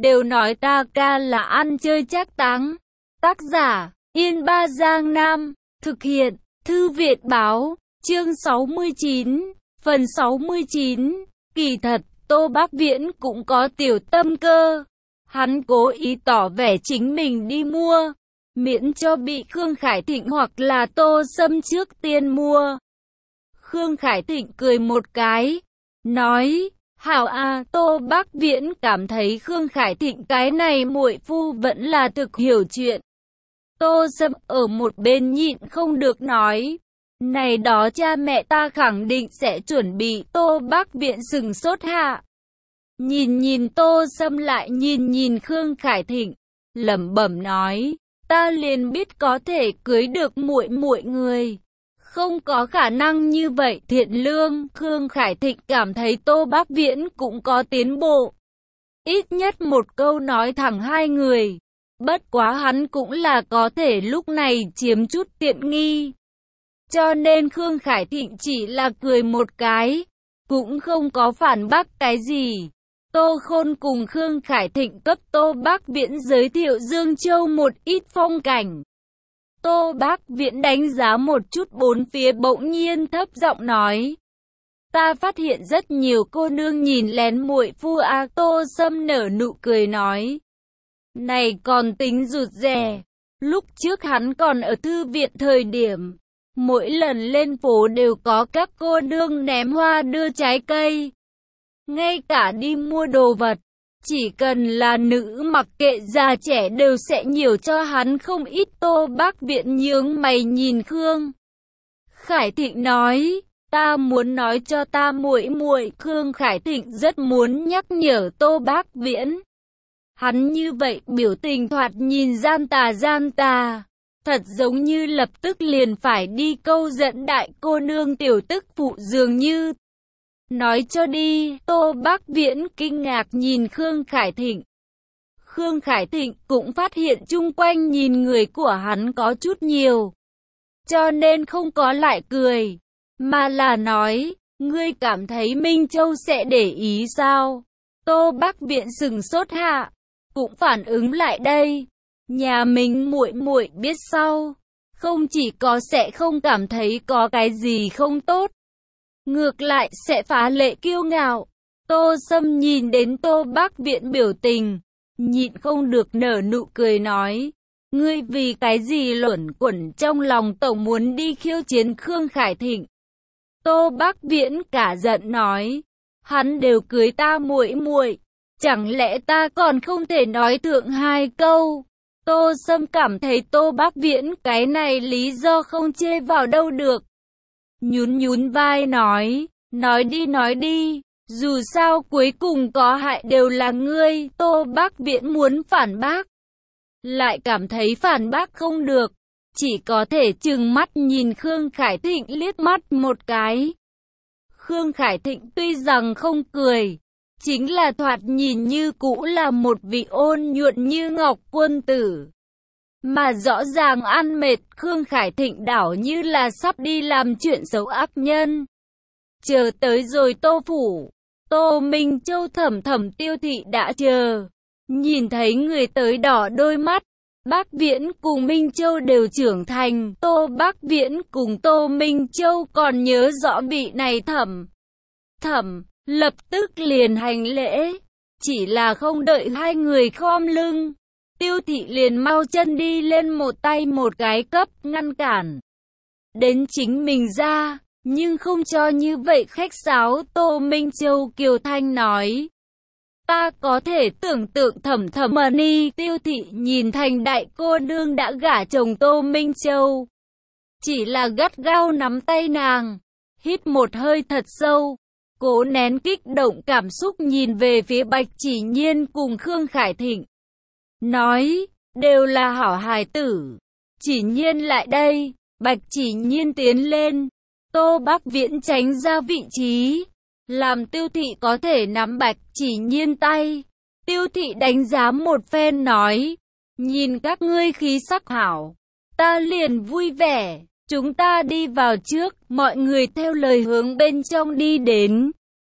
đều nói ta ca là ăn chơi trác táng. Tác giả, Yên Ba Giang Nam, thực hiện, Thư viện báo, chương 69, phần 69, kỳ thật, Tô Bác Viễn cũng có tiểu tâm cơ. Hắn cố ý tỏ vẻ chính mình đi mua, miễn cho bị Khương Khải Thịnh hoặc là Tô Sâm trước tiên mua. Khương Khải Thịnh cười một cái, nói, hảo à, Tô Bác Viễn cảm thấy Khương Khải Thịnh cái này muội phu vẫn là thực hiểu chuyện. Tô Sâm ở một bên nhịn không được nói, này đó cha mẹ ta khẳng định sẽ chuẩn bị. Tô Bác Viễn sừng sốt hạ. Nhìn Tô Sâm lại nhìn Khương Khải Thịnh, lẩm bẩm nói, ta liền biết có thể cưới được muội người. Không có khả năng như vậy. Thiện lương. Khương Khải Thịnh cảm thấy Tô Bác Viễn cũng có tiến bộ. Ít nhất một câu nói thẳng hai người. Bất quá hắn cũng là có thể lúc này chiếm chút tiện nghi. Cho nên Khương Khải Thịnh chỉ là cười một cái, cũng không có phản bác cái gì. Tô Khôn cùng Khương Khải Thịnh cấp Tô Bác Viễn giới thiệu Dương Châu một ít phong cảnh. Tô Bác Viễn đánh giá một chút bốn phía, bỗng nhiên thấp giọng nói, ta phát hiện rất nhiều cô nương nhìn lén muội phu a. Tô Sâm nở nụ cười nói, này còn tính rụt rè. Lúc trước hắn còn ở thư viện thời điểm, mỗi lần lên phố đều có các cô nương ném hoa đưa trái cây. Ngay cả đi mua đồ vật, chỉ cần là nữ mặc kệ già trẻ đều sẽ nhiều cho hắn không ít. Tô Bác Viễn nhướng mày nhìn Khương Khải Thịnh nói, ta muốn nói cho ta muội. Khương Khải Thịnh rất muốn nhắc nhở Tô Bác Viễn. Hắn như vậy biểu tình thoạt nhìn gian tà, thật giống như lập tức liền phải đi câu dẫn đại cô nương tiểu tức phụ dường như. Nói cho đi. Tô Bác Viễn kinh ngạc nhìn Khương Khải Thịnh. Khương Khải Thịnh cũng phát hiện chung quanh nhìn người của hắn có chút nhiều, cho nên không có lại cười, mà là nói, ngươi cảm thấy Minh Châu sẽ để ý sao? Tô Bác Viễn sừng sốt hạ, cũng phản ứng lại đây. Nhà mình muội biết sau, không chỉ có sẽ không cảm thấy có cái gì không tốt, ngược lại sẽ phá lệ kiêu ngạo. Tô Sâm nhìn đến Tô Bác Viễn biểu tình, nhịn không được nở nụ cười nói, ngươi vì cái gì luẩn quẩn trong lòng tổng muốn đi khiêu chiến Khương Khải Thịnh? Tô Bác Viễn cả giận nói, hắn đều cưới ta muội, chẳng lẽ ta còn không thể nói thượng hai câu? Tô Sâm cảm thấy Tô Bác Viễn cái này lý do không chê vào đâu được. Nhún vai nói đi, dù sao cuối cùng có hại đều là ngươi. Tô Bác Viễn muốn phản bác, lại cảm thấy phản bác không được, chỉ có thể trừng mắt nhìn Khương Khải Thịnh liếc mắt một cái. Khương Khải Thịnh tuy rằng không cười, chính là thoạt nhìn như cũ là một vị ôn nhuận như ngọc quân tử. Mà rõ ràng ăn mệt, Khương Khải Thịnh đảo như là sắp đi làm chuyện xấu ác nhân. Chờ tới rồi Tô phủ, Tô Minh Châu Thẩm Tiêu Thị đã chờ. Nhìn thấy người tới đỏ đôi mắt. Bác Viễn cùng Minh Châu đều trưởng thành. Tô Bác Viễn cùng Tô Minh Châu còn nhớ rõ vị này Thẩm lập tức liền hành lễ. Chỉ là không đợi hai người khom lưng, Tiêu Thị liền mau chân đi lên, một tay một cái cấp ngăn cản đến chính mình ra, nhưng không cho như vậy khách sáo. Tô Minh Châu kiều thanh nói, ta có thể tưởng tượng Thẩm Mani. Tiêu Thị nhìn thành đại cô nương đã gả chồng Tô Minh Châu, chỉ là gắt gao nắm tay nàng, hít một hơi thật sâu, cố nén kích động cảm xúc, nhìn về phía Bạch Chỉ Nhiên cùng Khương Khải Thịnh, nói, đều là hảo hài tử. Chỉ Nhiên lại đây. Bạch Chỉ Nhiên tiến lên, Tô Bác Viễn tránh ra vị trí, làm Tiêu Thị có thể nắm Bạch Chỉ Nhiên tay. Tiêu Thị đánh giá một phen nói, nhìn các ngươi khí sắc hảo, ta liền vui vẻ. Chúng ta đi vào trước. Mọi người theo lời hướng bên trong đi đến.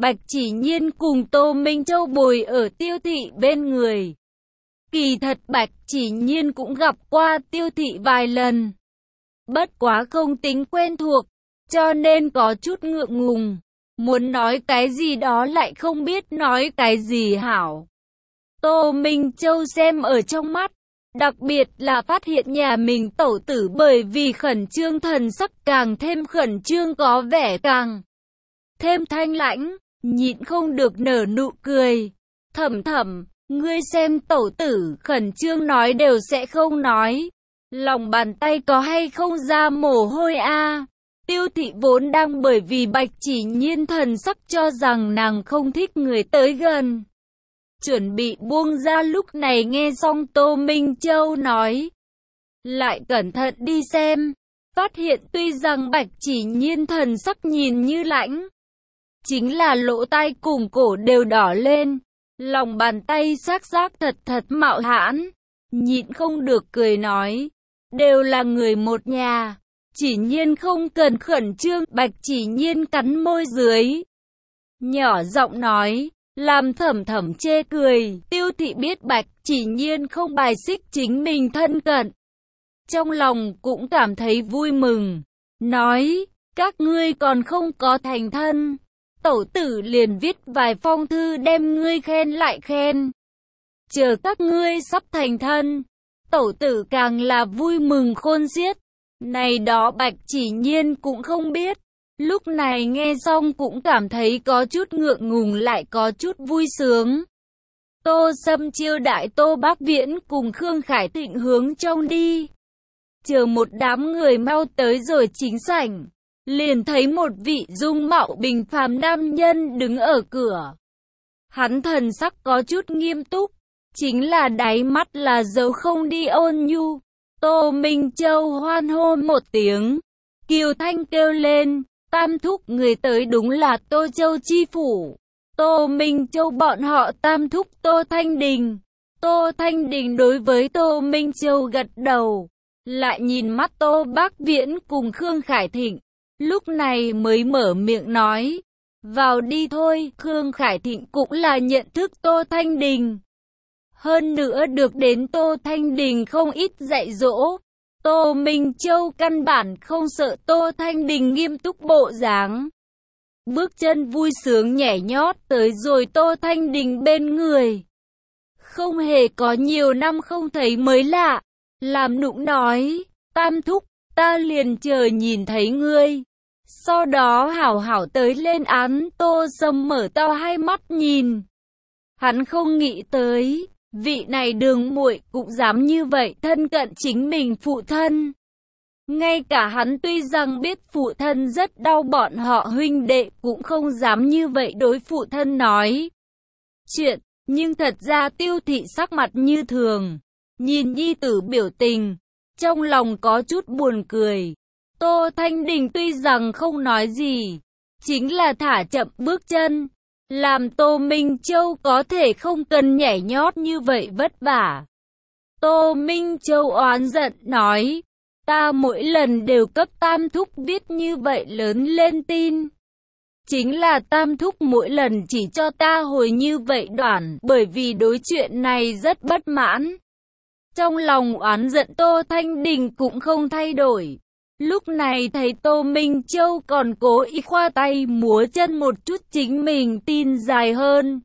Bạch Chỉ Nhiên cùng Tô Minh Châu bồi ở Tiêu Thị bên người. Kỳ thật Bạch Chỉ Nhiên cũng gặp qua Tiêu Thị vài lần. Bất quá không tính quen thuộc, cho nên có chút ngượng ngùng. Muốn nói cái gì đó lại không biết nói cái gì hảo. Tô Minh Châu xem ở trong mắt, đặc biệt là phát hiện nhà mình tẩu tử bởi vì khẩn trương thần sắc càng thêm khẩn trương, có vẻ càng thêm thanh lãnh, nhịn không được nở nụ cười. Thẩm Thẩm, ngươi xem tẩu tử khẩn trương nói đều sẽ không nói, lòng bàn tay có hay không ra mồ hôi a? Tiêu Thị vốn đang bởi vì Bạch Chỉ Nhiên thần sắc cho rằng nàng không thích người tới gần, chuẩn bị buông ra, lúc này nghe xong Tô Minh Châu nói, lại cẩn thận đi xem, phát hiện tuy rằng Bạch Chỉ Nhiên thần sắc nhìn như lãnh, chính là lỗ tai cùng cổ đều đỏ lên, lòng bàn tay sắc thật mạo hãn, nhịn không được cười nói, đều là người một nhà, Chỉ Nhiên không cần khẩn trương. Bạch Chỉ Nhiên cắn môi dưới, nhỏ giọng nói, làm Thẩm Thẩm chê cười. Tiêu Thị biết Bạch Chỉ Nhiên không bài xích chính mình thân cận, trong lòng cũng cảm thấy vui mừng, nói, các ngươi còn không có thành thân, tẩu tử liền viết vài phong thư đem ngươi khen lại khen. Chờ các ngươi sắp thành thân, tẩu tử càng là vui mừng khôn xiết. Này đó Bạch Chỉ Nhiên cũng không biết. Lúc này nghe xong cũng cảm thấy có chút ngượng ngùng lại có chút vui sướng. Tô Sâm chiêu đại Tô Bác Viễn cùng Khương Khải Thịnh hướng trong đi. Chờ một đám người mau tới rồi chính sảnh, liền thấy một vị dung mạo bình phàm nam nhân đứng ở cửa. Hắn thần sắc có chút nghiêm túc, chính là đáy mắt là dấu không đi ôn nhu. Tô Minh Châu hoan hô một tiếng, Kiều Thanh kêu lên, tam thúc người tới đúng là Tô Châu chi phủ. Tô Minh Châu bọn họ tam thúc Tô Thanh Đình. Tô Thanh Đình đối với Tô Minh Châu gật đầu, lại nhìn mắt Tô Bác Viễn cùng Khương Khải Thịnh, lúc này mới mở miệng nói, vào đi thôi. Khương Khải Thịnh cũng là nhận thức Tô Thanh Đình, hơn nữa được đến Tô Thanh Đình không ít dạy dỗ. Tô Minh Châu căn bản không sợ Tô Thanh Đình nghiêm túc bộ dáng, bước chân vui sướng nhảy nhót tới rồi Tô Thanh Đình bên người. Không hề có nhiều năm không thấy mới lạ, làm nũng nói, tam thúc, ta liền chờ nhìn thấy ngươi, sau đó hảo hảo tới lên án. Tô Sâm mở to hai mắt nhìn, hắn không nghĩ tới, vị này đường muội cũng dám như vậy thân cận chính mình phụ thân. Ngay cả hắn tuy rằng biết phụ thân rất đau bọn họ huynh đệ cũng không dám như vậy đối phụ thân nói chuyện, nhưng thật ra Tiêu Thị sắc mặt như thường, nhìn nhi tử biểu tình, trong lòng có chút buồn cười. Tô Thanh Đình tuy rằng không nói gì, chính là thả chậm bước chân, làm Tô Minh Châu có thể không cần nhảy nhót như vậy vất vả. Tô Minh Châu oán giận nói, ta mỗi lần đều cấp tam thúc viết như vậy lớn lên tin, chính là tam thúc mỗi lần chỉ cho ta hồi như vậy đoạn, bởi vì đối chuyện này rất bất mãn. Trong lòng oán giận Tô Thanh Đình cũng không thay đổi. Lúc này thấy Tô Minh Châu còn cố ý khoa tay múa chân một chút chính mình tin dài hơn,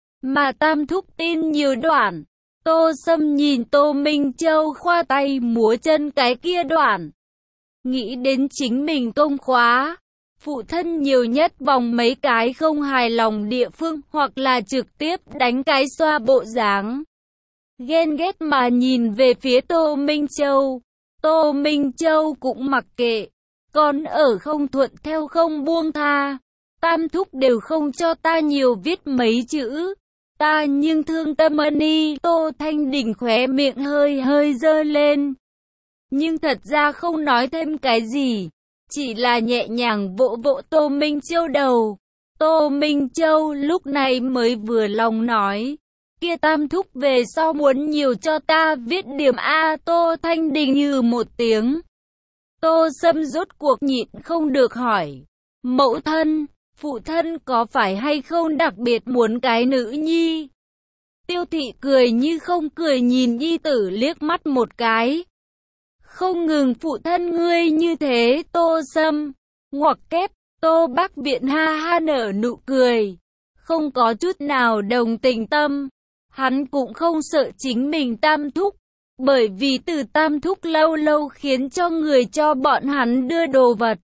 mà tam thúc tin nhiều đoạn. Tô Sâm nhìn Tô Minh Châu khoa tay múa chân cái kia đoạn, nghĩ đến chính mình công khóa, phụ thân nhiều nhất vòng mấy cái không hài lòng địa phương hoặc là trực tiếp đánh cái xoa bộ dáng. Ghen ghét mà nhìn về phía Tô Minh Châu. Tô Minh Châu cũng mặc kệ, con ở không thuận theo không buông tha, tam thúc đều không cho ta nhiều viết mấy chữ, ta nhưng thương tâm ân. Tô Thanh Đình khóe miệng hơi giơ lên, nhưng thật ra không nói thêm cái gì, chỉ là nhẹ nhàng vỗ vỗ Tô Minh Châu đầu. Tô Minh Châu lúc này mới vừa lòng nói, kia tam thúc về sau muốn nhiều cho ta viết điểm A. Tô Thanh Đình như một tiếng. Tô Sâm rốt cuộc nhịn không được hỏi, mẫu thân, Phụ thân có phải hay không đặc biệt muốn cái nữ nhi? Tiêu Thị cười như không cười nhìn nhi tử liếc mắt một cái. Không ngừng phụ thân ngươi như thế, Tô Sâm, ngoặc kép, Tô Bắc Viện ha ha nở nụ cười, không có chút nào đồng tình tâm. Hắn cũng không sợ chính mình tam thúc, bởi vì từ tam thúc lâu lâu khiến cho người cho bọn hắn đưa đồ vật.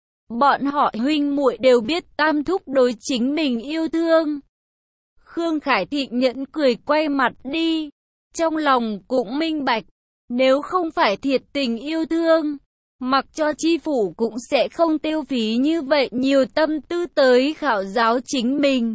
Bọn họ huynh muội đều biết tam thúc đối chính mình yêu thương. Khương Khải Thịnh nhẫn cười quay mặt đi, trong lòng cũng minh bạch, nếu không phải thiệt tình yêu thương, mặc cho chi phủ cũng sẽ không tiêu phí như vậy nhiều tâm tư tới khảo giáo chính mình.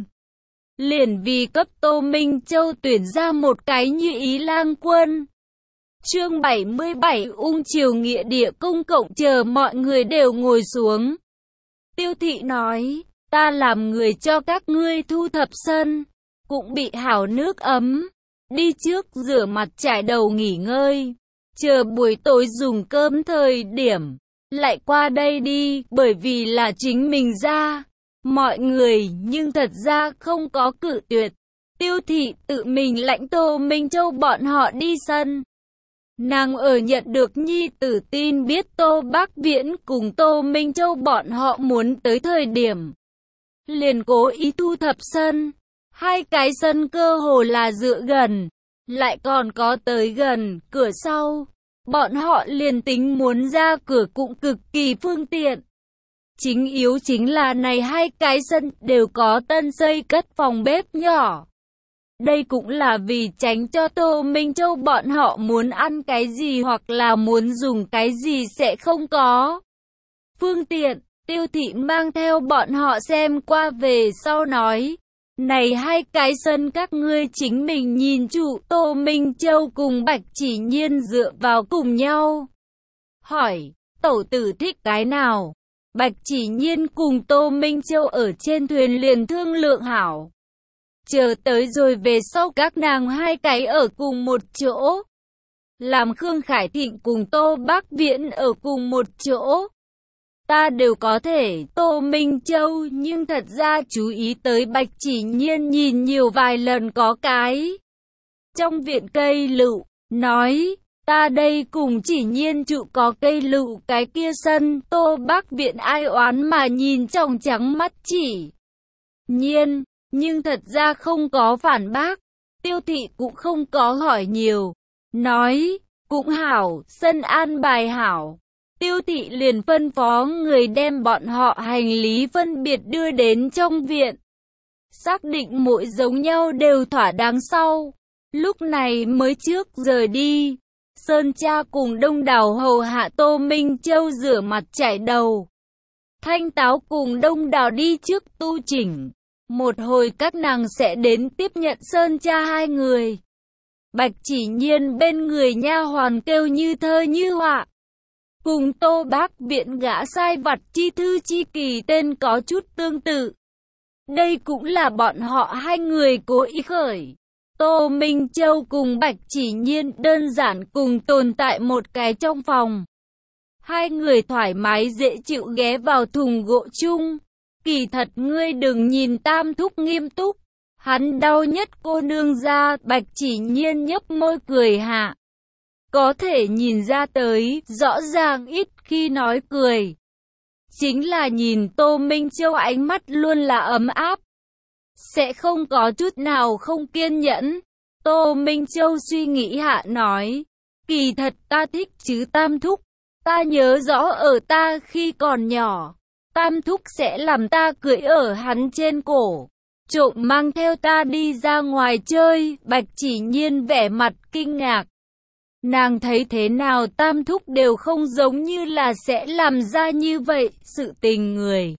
Liền vì cấp Tô Minh Châu tuyển ra một cái như ý lang quân. Chương 77 Ung Triều Nghĩa Địa công cộng. Chờ mọi người đều ngồi xuống, Tiêu Thị nói, ta làm người cho các ngươi thu thập sân, cũng bị hảo nước ấm, đi trước rửa mặt chải đầu nghỉ ngơi, chờ buổi tối dùng cơm thời điểm, lại qua đây đi, bởi vì là chính mình ra. Mọi người nhưng thật ra không có cự tuyệt. Tiêu Thị tự mình lãnh Tô Minh Châu bọn họ đi sân. Nàng ở nhận được nhi tử tin biết Tô Bắc Viễn cùng Tô Minh Châu bọn họ muốn tới thời điểm, liền cố ý thu thập sân. Hai cái sân cơ hồ là dựa gần, lại còn có tới gần cửa sau. Bọn họ liền tính muốn ra cửa cũng cực kỳ phương tiện. Chính yếu chính là này hai cái sân đều có tân xây cất phòng bếp nhỏ. Đây cũng là vì tránh cho Tô Minh Châu bọn họ muốn ăn cái gì hoặc là muốn dùng cái gì sẽ không có phương tiện. Tiêu Thị mang theo bọn họ xem qua về sau nói, này hai cái sân các ngươi chính mình nhìn chủ. Tô Minh Châu cùng Bạch Chỉ Nhiên dựa vào cùng nhau, hỏi, tẩu tử thích cái nào? Bạch Chỉ Nhiên cùng Tô Minh Châu ở trên thuyền liền thương lượng hảo, chờ tới rồi về sau các nàng hai cái ở cùng một chỗ, làm Khương Khải Thịnh cùng Tô Bắc Viễn ở cùng một chỗ. Ta đều có thể. Tô Minh Châu nhưng thật ra chú ý tới Bạch Chỉ Nhiên nhìn nhiều vài lần có cái trong viện cây lựu, nói, ta đây cùng Chỉ Nhiên trụ có cây lựu cái kia sân. Tô Bắc Viện ai oán mà nhìn trong trắng mắt Chỉ Nhiên, nhưng thật ra không có phản bác. Tiêu Thị cũng không có hỏi nhiều, nói, cũng hảo, sân an bài hảo. Tiêu Thị liền phân phó người đem bọn họ hành lý phân biệt đưa đến trong viện, xác định mỗi giống nhau đều thỏa đáng sau, lúc này mới trước rời đi. Sơn Cha cùng Đông Đào hầu hạ Tô Minh Châu rửa mặt chải đầu, Thanh Táo cùng Đông Đào đi trước tu chỉnh. Một hồi các nàng sẽ đến tiếp nhận Sơn Cha hai người. Bạch Chỉ Nhiên bên người nha hoàn kêu như thơ như họa, cùng Tô Bắc Viện gã sai vặt chi thư chi kỳ tên có chút tương tự. Đây cũng là bọn họ hai người cố ý khởi. Tô Minh Châu cùng Bạch Chỉ Nhiên đơn giản cùng tồn tại một cái trong phòng. Hai người thoải mái dễ chịu ghé vào thùng gỗ chung. Kỳ thật ngươi đừng nhìn tam thúc nghiêm túc, hắn đau nhất cô nương ra. Bạch Chỉ Nhiên nhấp môi cười hạ, có thể nhìn ra tới, rõ ràng ít khi nói cười. Chính là nhìn Tô Minh Châu ánh mắt luôn là ấm áp, sẽ không có chút nào không kiên nhẫn. Tô Minh Châu suy nghĩ hạ nói, kỳ thật ta thích chứ tam thúc. Ta nhớ rõ ở ta khi còn nhỏ, tam thúc sẽ làm ta cưỡi ở hắn trên cổ, trộm mang theo ta đi ra ngoài chơi. Bạch Chỉ Nhiên vẻ mặt kinh ngạc. Nàng thấy thế nào tam thúc đều không giống như là sẽ làm ra như vậy sự tình người.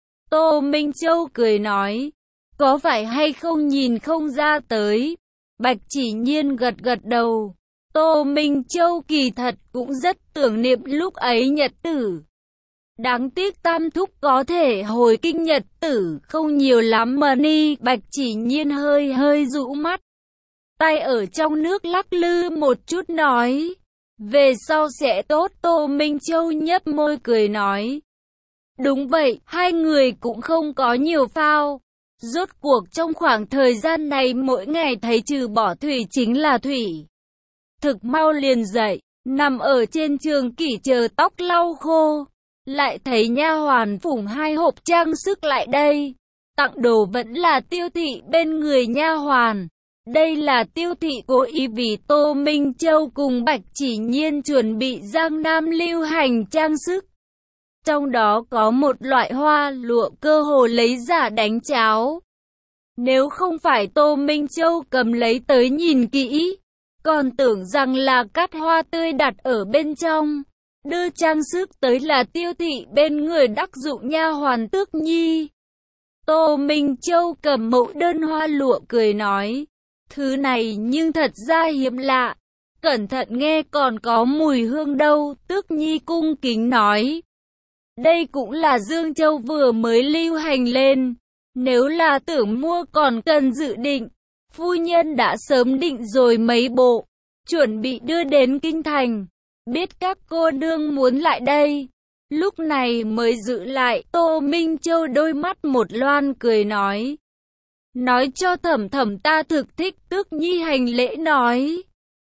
Tô Minh Châu cười nói, có phải hay không nhìn không ra tới. Bạch Chỉ Nhiên gật gật đầu. Tô Minh Châu kỳ thật cũng rất tưởng niệm lúc ấy nhật tử. Đáng tiếc tam thúc có thể hồi kinh nhật tử không nhiều lắm mà ni. Bạch Chỉ Nhiên hơi rũ mắt, tay ở trong nước lắc lư một chút nói, về sau sẽ tốt. Tô Minh Châu nhấp môi cười nói, Đúng vậy, hai người cũng không có nhiều phao. Rốt cuộc trong khoảng thời gian này mỗi ngày thấy trừ bỏ Thủy chính là Thủy. Thực mau liền dậy, nằm ở trên trường kỷ chờ tóc lau khô. Lại thấy nha hoàn phủng hai hộp trang sức lại đây. Tặng đồ vẫn là Tiêu Thị bên người nha hoàn. Đây là Tiêu Thị cố ý vì Tô Minh Châu cùng Bạch Chỉ Nhiên chuẩn bị Giang Nam lưu hành trang sức. Trong đó có một loại hoa lụa cơ hồ lấy giả đánh cháo. Nếu không phải Tô Minh Châu cầm lấy tới nhìn kỹ, còn tưởng rằng là cắt hoa tươi đặt ở bên trong. Đưa trang sức tới là Tiêu Thị bên người đắc dụng nha hoàn Tước Nhi. Tô Minh Châu cầm mẫu đơn hoa lụa cười nói, thứ này nhưng thật ra hiếm lạ, cẩn thận nghe còn có mùi hương đâu. Tước Nhi cung kính nói, đây cũng là Dương Châu vừa mới lưu hành lên, nếu là tưởng mua còn cần dự định. Phu nhân đã sớm định rồi mấy bộ, chuẩn bị đưa đến kinh thành, biết các cô nương muốn lại đây, lúc này mới giữ lại. Tô Minh Châu đôi mắt một loan cười nói cho Thẩm Thẩm ta thực thích. Tước Nhi hành lễ nói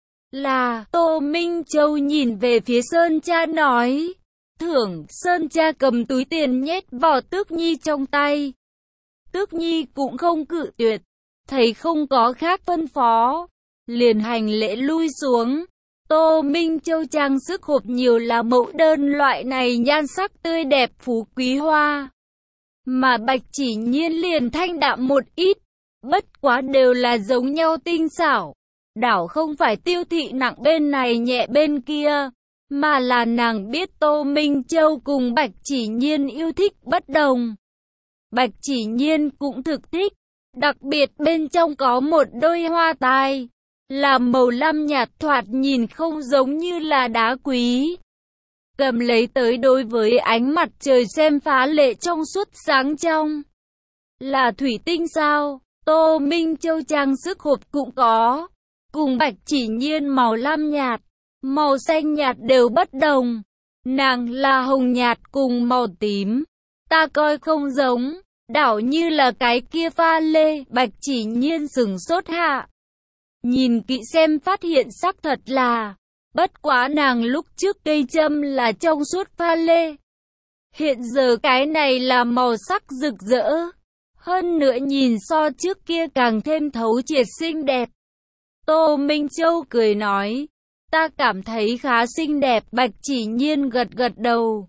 là. Tô Minh Châu nhìn về phía Sơn Cha nói, thưởng. Sơn Cha cầm túi tiền nhét vào Tước Nhi trong tay. Tước Nhi cũng không cự tuyệt, thấy không có khác phân phó, liền hành lễ lui xuống. Tô Minh Châu trang sức hộp nhiều là mẫu đơn loại này nhan sắc tươi đẹp phú quý hoa, mà Bạch Chỉ Nhiên liền thanh đạm một ít, bất quá đều là giống nhau tinh xảo. Đảo không phải Tiêu Thị nặng bên này nhẹ bên kia, mà là nàng biết Tô Minh Châu cùng Bạch Chỉ Nhiên yêu thích bất đồng. Bạch Chỉ Nhiên cũng thực thích, đặc biệt bên trong có một đôi hoa tai, là màu lam nhạt thoạt nhìn không giống như là đá quý. Cầm lấy tới đối với ánh mặt trời xem phá lệ trong suốt sáng trong. Là thủy tinh sao? Tô Minh Châu trang sức hộp cũng có, cùng Bạch Chỉ Nhiên màu lam nhạt, màu xanh nhạt đều bất đồng. Nàng là hồng nhạt cùng màu tím, ta coi không giống, đảo như là cái kia pha lê. Bạch Chỉ Nhiên sừng sốt hạ, nhìn kỹ xem phát hiện sắc thật là, bất quá nàng lúc trước cây châm là trong suốt pha lê, hiện giờ cái này là màu sắc rực rỡ, hơn nữa nhìn so trước kia càng thêm thấu triệt xinh đẹp. Tô Minh Châu cười nói, ta cảm thấy khá xinh đẹp. Bạch Chỉ Nhiên gật gật đầu,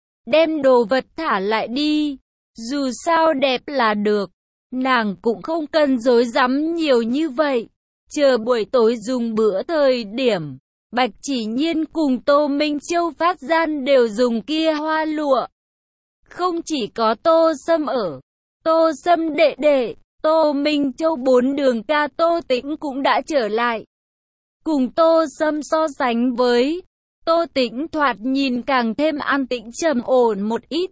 đem đồ vật thả lại đi, dù sao đẹp là được, nàng cũng không cần rối rắm nhiều như vậy. Chờ buổi tối dùng bữa thời điểm, Bạch Chỉ Nhiên cùng Tô Minh Châu phát gian đều dùng kia hoa lụa. Không chỉ có Tô Sâm ở, Tô Sâm đệ đệ, Tô Minh Châu bốn đường ca Tô Tĩnh cũng đã trở lại. Cùng Tô Sâm so sánh với, Tô Tĩnh thoạt nhìn càng thêm an tĩnh trầm ổn một ít.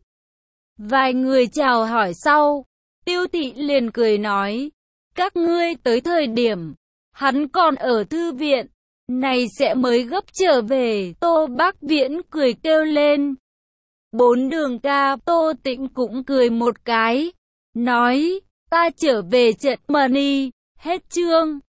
Vài người chào hỏi sau, Tiêu Thị liền cười nói, các ngươi tới thời điểm hắn còn ở thư viện, này sẽ mới gấp trở về. Tô Bác Viễn cười kêu lên. Bốn đường ca. Tô Tĩnh cũng cười một cái, nói, ta trở về trận money. Hết chương.